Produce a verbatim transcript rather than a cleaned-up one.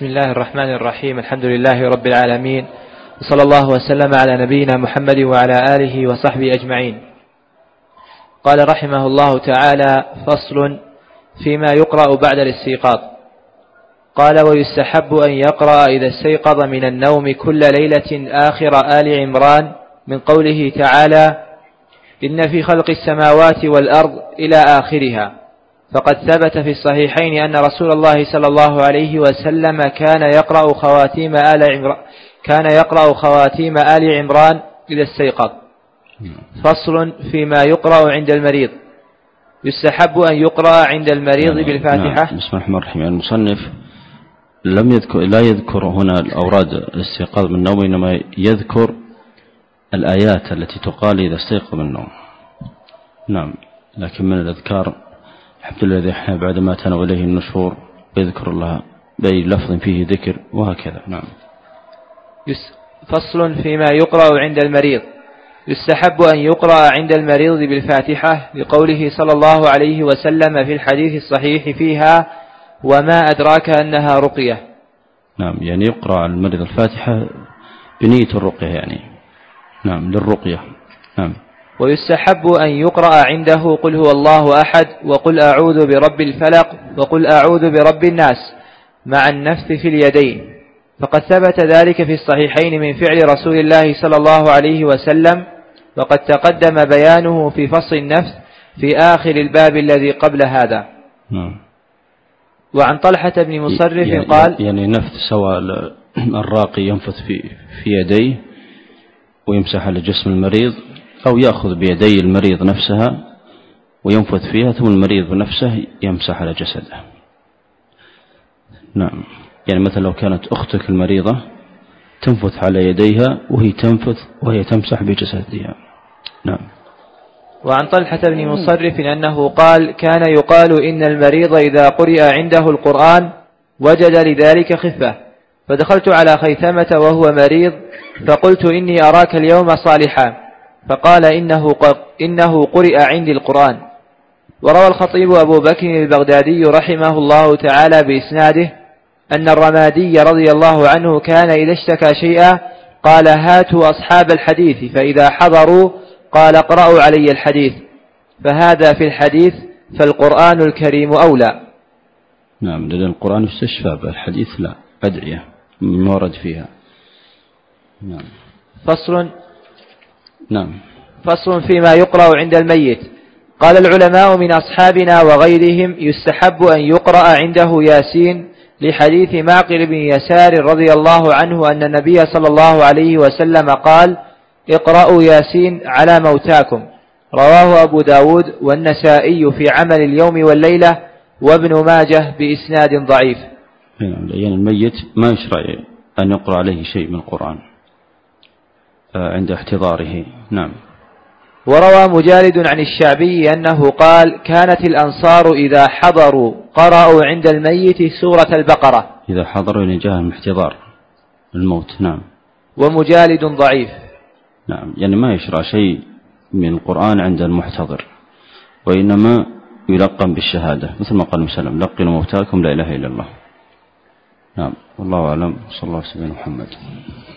بسم الله الرحمن الرحيم. الحمد لله رب العالمين، وصلى الله وسلم على نبينا محمد وعلى آله وصحبه أجمعين. قال رحمه الله تعالى: فصل فيما يقرأ بعد الاستيقاظ. قال: ويستحب أن يقرأ إذا استيقظ من النوم كل ليلة آخر آل عمران من قوله تعالى: إن في خلق السماوات والأرض إلى آخرها، فقد ثبت في الصحيحين أن رسول الله صلى الله عليه وسلم كان يقرأ خواتيم آل عمران كان يقرأ خواتيم آل عمران إذا استيقظ. فصل فيما يقرأ عند المريض. يستحب أن يقرأ عند المريض نعم. بالفاتحة. نعم. بسم الله الرحمن الرحيم. المصنف لم يذكر لا يذكر هنا الأوراد الاستيقاظ من النوم، إنما يذكر الآيات التي تقال إذا استيقظ من النوم. نعم. لكن من الأذكار الحمد لله الذي أحيانا بعد ما أتانا إليه النشور، يذكر الله بأي لفظ فيه ذكر وهكذا. نعم. فصل فيما يقرأ عند المريض. يستحب أن يقرأ عند المريض بالفاتحة لقوله صلى الله عليه وسلم في الحديث الصحيح فيها: وما أدراك أنها رقية. نعم، يعني يقرأ على المريض الفاتحة بنية الرقية يعني. نعم، للرقية. نعم. ويستحب أن يقرأ عنده قل هو الله أحد، وقل أعوذ برب الفلق، وقل أعوذ برب الناس، مع النفث في اليدين، فقد ثبت ذلك في الصحيحين من فعل رسول الله صلى الله عليه وسلم، وقد تقدم بيانه في فصل النفث في آخر الباب الذي قبل هذا. نعم. وعن طلحة بن مصرف يعني قال: يعني نفث سواء الراقي ينفث في في يديه ويمسح على جسم المريض، أو يأخذ بيدي المريض نفسها وينفث فيها، ثم المريض بنفسه يمسح على جسده. نعم. يعني مثلا لو كانت أختك المريضة تنفث على يديها وهي تنفث وهي تمسح بجسدها. نعم. وعن طلحة بن مصرف أنه قال: كان يقال إن المريض إذا قرئ عنده القرآن وجد لذلك خفة، فدخلت على خيثمة وهو مريض فقلت: إني أراك اليوم صالحا، فقال: إنه, إنه قرئ عندي القرآن. وروى الخطيب أبو بكر البغدادي رحمه الله تعالى بإسناده أن الرمادي رضي الله عنه كان إذا اشتكى شيئا قال: هاتوا أصحاب الحديث، فإذا حضروا قال: اقرأوا علي الحديث، فهذا في الحديث، فالقرآن الكريم أولى. نعم، لأن القرآن استشفى، بالحديث لا، أدعية ما ورد فيها. نعم. فصل نعم. فصل فيما يقرأ عند الميت. قال العلماء من أصحابنا وغيرهم: يستحب أن يقرأ عنده ياسين، لحديث معقل بن يسار رضي الله عنه أن النبي صلى الله عليه وسلم قال: اقرأوا ياسين على موتاكم. رواه أبو داود والنسائي في عمل اليوم والليلة، وابن ماجه بإسناد ضعيف. يعني الميت ما يشرع أن يقرأ عليه شيء من القرآن عند احتضاره. نعم. وروى مجالد عن الشعبي أنه قال: كانت الأنصار إذا حضروا قرأوا عند الميت سورة البقرة. إذا حضروا لجاه من احتضار الموت. نعم. ومجالد ضعيف. نعم، يعني ما يشرع شيء من القرآن عند المحتضر، وإنما يلقن بالشهادة، مثل ما قال وسلم: لقنوا موتاكم لا إله إلا الله. نعم. والله أعلم. صلى الله عليه وسلم محمد.